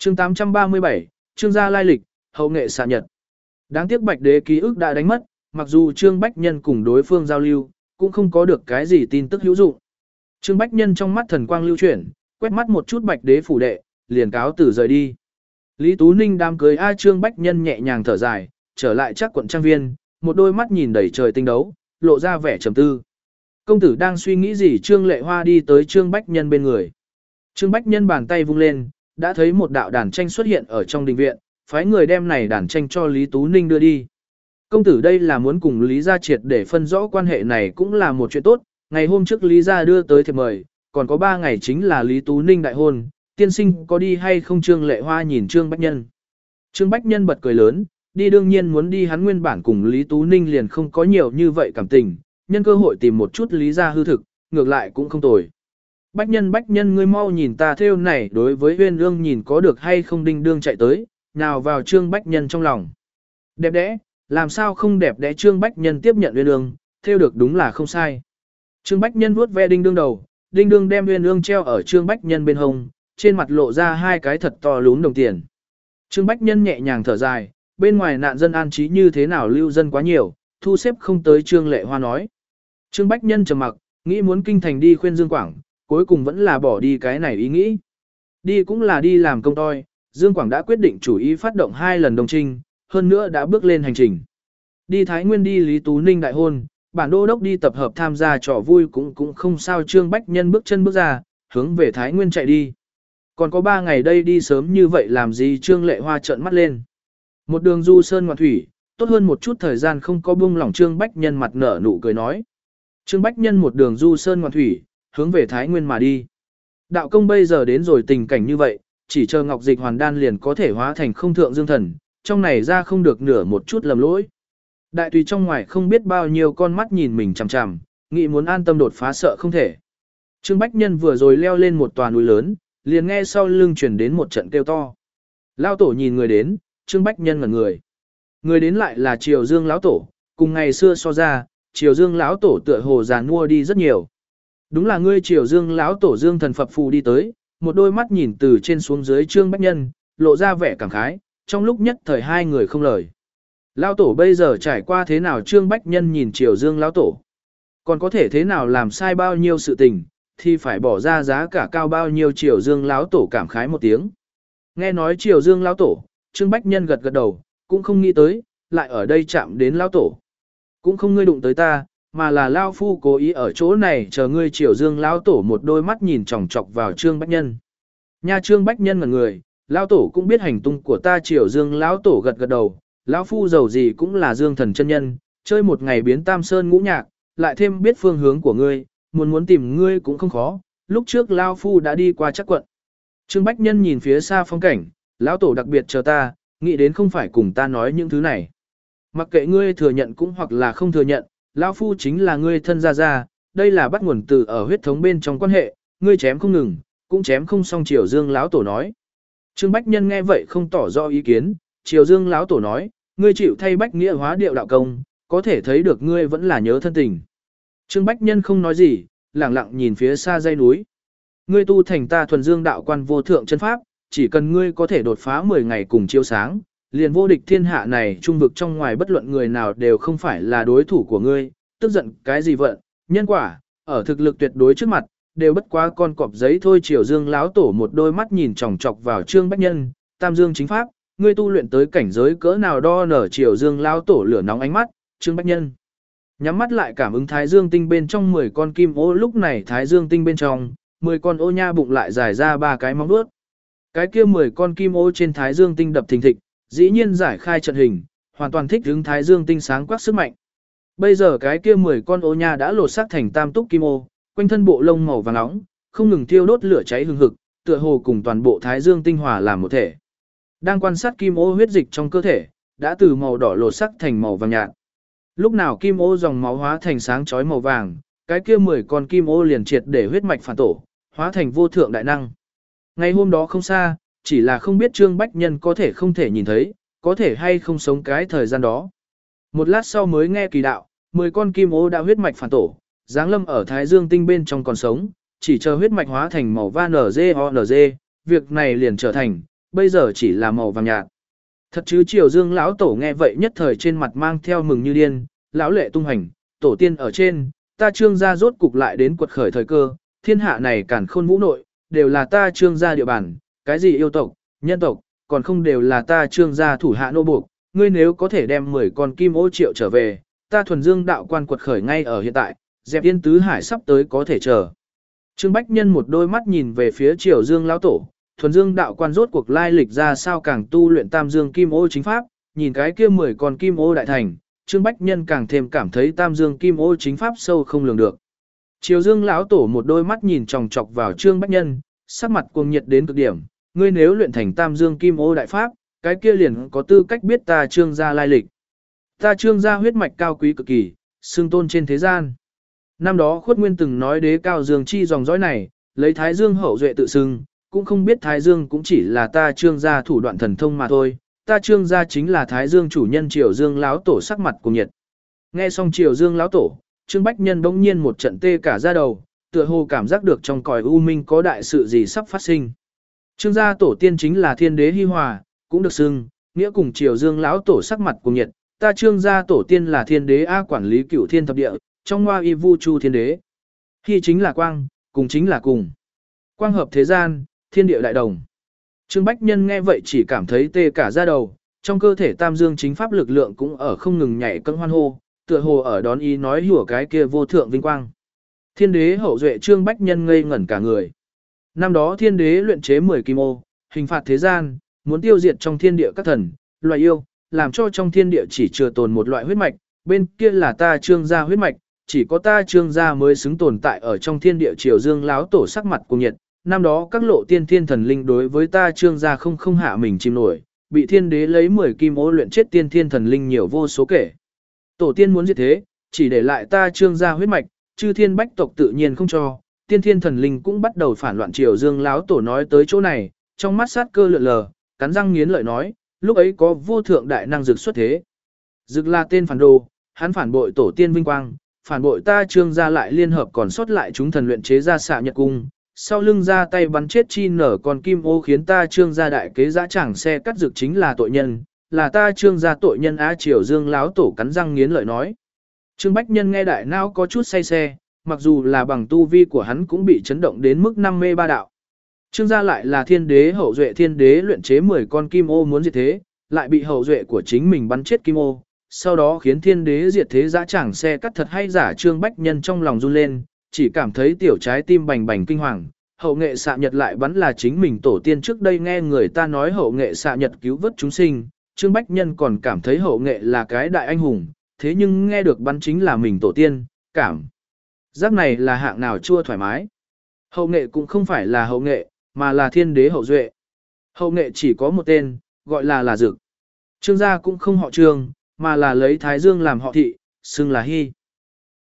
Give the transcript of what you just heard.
Chương 837, Trương gia lai lịch, hậu nghệ xạ nhật. Đáng tiếc Bạch Đế ký ức đã đánh mất, mặc dù Trương Bách Nhân cùng đối phương giao lưu, cũng không có được cái gì tin tức hữu dụng. Trương Bách Nhân trong mắt thần quang lưu chuyển, quét mắt một chút Bạch Đế phủ đệ, liền cáo từ rời đi. Lý Tú Ninh đám cưới Trương Bách Nhân nhẹ nhàng thở dài, trở lại chắc quận trang viên, một đôi mắt nhìn đầy trời tinh đấu, lộ ra vẻ trầm tư. Công tử đang suy nghĩ gì? Trương Lệ Hoa đi tới Trương Bách Nhân bên người. Trương Bách Nhân bàn tay vung lên, đã thấy một đạo đàn tranh xuất hiện ở trong đình viện, phái người đem này đàn tranh cho Lý Tú Ninh đưa đi. Công tử đây là muốn cùng Lý gia triệt để phân rõ quan hệ này cũng là một chuyện tốt, ngày hôm trước Lý gia đưa tới thiệp mời, còn có 3 ngày chính là Lý Tú Ninh đại hôn, tiên sinh có đi hay không? Trương Lệ Hoa nhìn Trương Bách Nhân. Trương Bách Nhân bật cười lớn, đi đương nhiên muốn đi, hắn nguyên bản cùng Lý Tú Ninh liền không có nhiều như vậy cảm tình, nhân cơ hội tìm một chút Lý gia hư thực, ngược lại cũng không tồi. Bách Nhân ngươi mau nhìn ta thêu này, đối với Uyên Ương nhìn có được hay không? Đinh đương chạy tới, nào vào Trương Bách Nhân trong lòng. Đẹp đẽ, làm sao không đẹp đẽ? Trương Bách Nhân tiếp nhận Uyên Ương, thêu được đúng là không sai. Trương Bách Nhân vuốt ve Đinh đương đầu, Đinh đương đem Uyên Ương treo ở Trương Bách Nhân bên hông, trên mặt lộ ra 2 cái thật to lún đồng tiền. Trương Bách Nhân nhẹ nhàng thở dài, bên ngoài nạn dân an trí như thế nào, lưu dân quá nhiều, thu xếp không tới. Trương Lệ Hoa nói. Trương Bách Nhân trầm mặc, nghĩ muốn kinh thành đi khuyên Dương Quảng, cuối cùng vẫn là bỏ đi cái này ý nghĩ. Đi cũng là đi làm công toi, Dương Quảng đã quyết định chủ ý phát động 2 lần đồng trinh, hơn nữa đã bước lên hành trình. Đi Thái Nguyên đi Lý Tú Ninh đại hôn, bản đô đốc đi tập hợp tham gia trò vui cũng không sao. Trương Bách Nhân bước chân bước ra, hướng về Thái Nguyên chạy đi. Còn có 3 ngày đây, đi sớm như vậy làm gì? Trương Lệ Hoa trợn mắt lên. Một đường du sơn ngoạn thủy, tốt hơn một chút thời gian không có buông lỏng. Trương Bách Nhân mặt nở nụ cười nói. Trương Bách Nhân một đường du sơn ngoạn thủy, hướng về Thái Nguyên mà đi. Đạo công bây giờ đến rồi tình cảnh như vậy, chỉ chờ Ngọc Dịch Hoàn Đan liền có thể hóa thành không thượng dương thần, trong này ra không được nửa một chút lầm lỗi. Đại tùy trong ngoài không biết bao nhiêu con mắt nhìn mình chằm chằm, nghĩ muốn an tâm đột phá sợ không thể. Trương Bách Nhân vừa rồi leo lên một tòa núi lớn, liền nghe sau lưng truyền đến một trận kêu to. Lão tổ nhìn người đến, Trương Bách Nhân ngẩn người. Người đến lại là Triều Dương lão tổ, cùng ngày xưa so ra, Triều Dương lão tổ tựa hồ già nua đi rất nhiều. Đúng là ngươi. Triều Dương lão tổ Dương thần phập phù đi tới, một đôi mắt nhìn từ trên xuống dưới Trương Bách Nhân, lộ ra vẻ cảm khái, trong lúc nhất thời 2 người không lời. Lão tổ bây giờ trải qua thế nào? Trương Bách Nhân nhìn Triều Dương lão tổ. Còn có thể thế nào, làm sai bao nhiêu sự tình, thì phải bỏ ra giá cả cao bao nhiêu? Triều Dương lão tổ cảm khái một tiếng. Nghe nói Triều Dương lão tổ, Trương Bách Nhân gật gật đầu, cũng không nghĩ tới, lại ở đây chạm đến lão tổ. Cũng không ngươi đụng tới ta, mà là Lao Phu cố ý ở chỗ này chờ ngươi. Triều Dương lão tổ một đôi mắt nhìn chòng chọc vào Trương Bách Nhân. Nha, Trương Bách Nhân ngẩn người, lão tổ cũng biết hành tung của ta. Triều Dương lão tổ gật gật đầu, lão Phu giàu gì cũng là Dương thần chân nhân, chơi một ngày biến Tam Sơn ngũ nhạc, lại thêm biết phương hướng của ngươi, muốn tìm ngươi cũng không khó, lúc trước Lao Phu đã đi qua chắc quận. Trương Bách Nhân nhìn phía xa phong cảnh, lão tổ đặc biệt chờ ta, nghĩ đến không phải cùng ta nói những thứ này. Mặc kệ ngươi thừa nhận cũng hoặc là không thừa nhận, Lão Phu chính là ngươi thân gia, đây là bắt nguồn từ ở huyết thống bên trong quan hệ, ngươi chém không ngừng, cũng chém không xong. Triều Dương lão tổ nói. Trương Bách Nhân nghe vậy không tỏ rõ ý kiến. Triều Dương lão tổ nói, ngươi chịu thay Bách Nghĩa hóa điệu đạo công, có thể thấy được ngươi vẫn là nhớ thân tình. Trương Bách Nhân không nói gì, lặng lặng nhìn phía xa dãy núi. Ngươi tu thành ta thuần dương đạo quan vô thượng chân pháp, chỉ cần ngươi có thể đột phá 10 ngày cùng chiếu sáng, liền vô địch thiên hạ này, trung vực trong ngoài bất luận người nào đều không phải là đối thủ của ngươi. Tức giận cái gì vận, nhân quả, ở thực lực tuyệt đối trước mặt, đều bất quá con cọp giấy thôi. Triều Dương lão tổ một đôi mắt nhìn chòng chọc vào Trương Bách Nhân. Tam Dương chính pháp, ngươi tu luyện tới cảnh giới cỡ nào đo nở? Triều Dương lão tổ lửa nóng ánh mắt. Trương Bách Nhân nhắm mắt lại cảm ứng Thái Dương tinh bên trong 10 con kim ô. Lúc này Thái Dương tinh bên trong 10 con ô nha bụng lại dài ra 3 cái móng vuốt. Cái kia 10 con kim ô trên Thái Dương tinh đập thình thịch, dĩ nhiên giải khai trận hình, hoàn toàn thích ứng Thái Dương tinh sáng quắc sức mạnh. Bây giờ cái kia 10 con ô nha đã lột xác thành tam túc kim ô, quanh thân bộ lông màu vàng nóng, không ngừng thiêu đốt lửa cháy hừng hực, tựa hồ cùng toàn bộ Thái Dương tinh hòa làm một thể. Đang quan sát kim ô huyết dịch trong cơ thể, đã từ màu đỏ lột xác thành màu vàng nhạt. Lúc nào kim ô dòng máu hóa thành sáng chói màu vàng, cái kia 10 con kim ô liền triệt để huyết mạch phản tổ, hóa thành vô thượng đại năng. Ngày hôm đó không xa, chỉ là không biết Trương Bách Nhân có thể không thể nhìn thấy, có thể hay không sống cái thời gian đó. Một lát sau mới nghe kỳ đạo, 10 con kim ô đã huyết mạch phản tổ, giáng lâm ở Thái Dương tinh bên trong còn sống, chỉ chờ huyết mạch hóa thành màu va NG, việc này liền trở thành bây giờ chỉ là màu vàng nhạt. Thật chứ Triều Dương lão tổ nghe vậy nhất thời trên mặt mang theo mừng như điên, lão lệ tung hành, tổ tiên ở trên, ta Trương gia rốt cục lại đến quật khởi thời cơ, thiên hạ này càn khôn vũ nội, đều là ta Trương gia địa bàn, cái gì yêu tộc, nhân tộc, còn không đều là ta Trương gia thủ hạ nô buộc, ngươi nếu có thể đem 10 con kim ô triệu trở về, ta thuần dương đạo quan quật khởi ngay ở hiện tại, dẹp yên tứ hải sắp tới có thể chờ. Trương Bách Nhân một đôi mắt nhìn về phía Triều Dương lão tổ, thuần dương đạo quan rốt cuộc lai lịch ra sao càng tu luyện tam dương kim ô chính pháp, nhìn cái kia 10 con kim ô đại thành, Trương Bách Nhân càng thêm cảm thấy tam dương kim ô chính pháp sâu không lường được. Triều Dương lão tổ một đôi mắt nhìn chòng chọc vào Trương Bách Nhân, sắc mặt cuồng nhiệt đến cực điểm, ngươi nếu luyện thành tam dương kim ô đại pháp, cái kia liền có tư cách biết ta Trương gia lai lịch. Ta Trương gia huyết mạch cao quý cực kỳ, xưng tôn trên thế gian. Năm đó Khuất Nguyên từng nói đế cao dương chi dòng dõi này, lấy Thái Dương hậu duệ tự xưng, cũng không biết Thái Dương cũng chỉ là ta Trương gia thủ đoạn thần thông mà thôi, ta Trương gia chính là Thái Dương chủ nhân Triều Dương lão tổ sắc mặt cuồng nhiệt. Nghe xong Triều Dương lão tổ, Trương Bách Nhân bỗng nhiên một trận tê cả da đầu, tựa hồ cảm giác được trong cõi u minh có đại sự gì sắp phát sinh. Trương gia tổ tiên chính là Thiên Đế Hi Hòa, cũng được xưng, nghĩa cùng Triều Dương lão tổ sắc mặt cuồng nhiệt, ta Trương gia tổ tiên là Thiên Đế A quản lý cửu thiên thập địa, trong ngoa y vu chu thiên đế. Hi chính là quang, cùng chính là cùng. Quang hợp thế gian, thiên địa đại đồng. Trương Bách Nhân nghe vậy chỉ cảm thấy tê cả da đầu, trong cơ thể tam dương chính pháp lực lượng cũng ở không ngừng nhảy cân hoan hô, tựa hồ ở đón ý nói hùa cái kia vô thượng vinh quang. Thiên đế hậu duệ Trương Bách Nhân ngây ngẩn cả người. Năm đó thiên đế luyện chế 10 kim ô, hình phạt thế gian, muốn tiêu diệt trong thiên địa các thần, loài yêu, làm cho trong thiên địa chỉ chừa tồn một loại huyết mạch, bên kia là ta Trương gia huyết mạch, chỉ có ta Trương gia mới xứng tồn tại ở trong thiên địa. Triều Dương láo tổ sắc mặt cùng nhiệt, năm đó các lộ tiên thiên thần linh đối với ta Trương gia không hạ mình chìm nổi, bị thiên đế lấy 10 kim ô luyện chết tiên thiên thần linh nhiều vô số kể. Tổ tiên muốn diệt thế, chỉ để lại ta Trương gia huyết mạch, chư thiên bách tộc tự nhiên không cho, tiên thiên thần linh cũng bắt đầu phản loạn. Triều Dương láo tổ nói tới chỗ này, trong mắt sát cơ lượn lờ, cắn răng nghiến lợi nói, lúc ấy có vô thượng đại năng dực xuất thế. Dực là tên phản đồ, hắn phản bội tổ tiên vinh quang, phản bội ta Trương gia lại liên hợp còn sót lại chúng thần luyện chế ra xạ nhật cung, sau lưng ra tay bắn chết chi nở con kim ô khiến ta Trương gia đại kế dã tràng xe cắt dực chính là tội nhân, là ta Trương gia tội nhân á. Triều Dương láo tổ cắn răng nghiến lợi nói. Trương Bách Nhân nghe đại não có chút say xe, mặc dù là bằng tu vi của hắn cũng bị chấn động đến mức 5 mê ba đạo. Trương gia lại là thiên đế hậu duệ, thiên đế luyện chế 10 con kim ô muốn diệt thế, lại bị hậu duệ của chính mình bắn chết kim ô, sau đó khiến thiên đế diệt thế dã tràng xe cắt thật hay giả. Trương Bách Nhân trong lòng run lên, chỉ cảm thấy tiểu trái tim bành bành kinh hoàng. Hậu nghệ xạ nhật lại bắn là chính mình tổ tiên, trước đây nghe người ta nói hậu nghệ xạ nhật cứu vớt chúng sinh, Trương Bách Nhân còn cảm thấy hậu nghệ là cái đại anh hùng, thế nhưng nghe được bắn chính là mình tổ tiên, cảm giác này là hạng nào chua thoải mái. Hậu nghệ cũng không phải là hậu nghệ, mà là thiên đế hậu duệ. Hậu nghệ chỉ có một tên, gọi là Dực. Trương gia cũng không họ Trương, mà là lấy Thái Dương làm họ thị, xưng là Hy.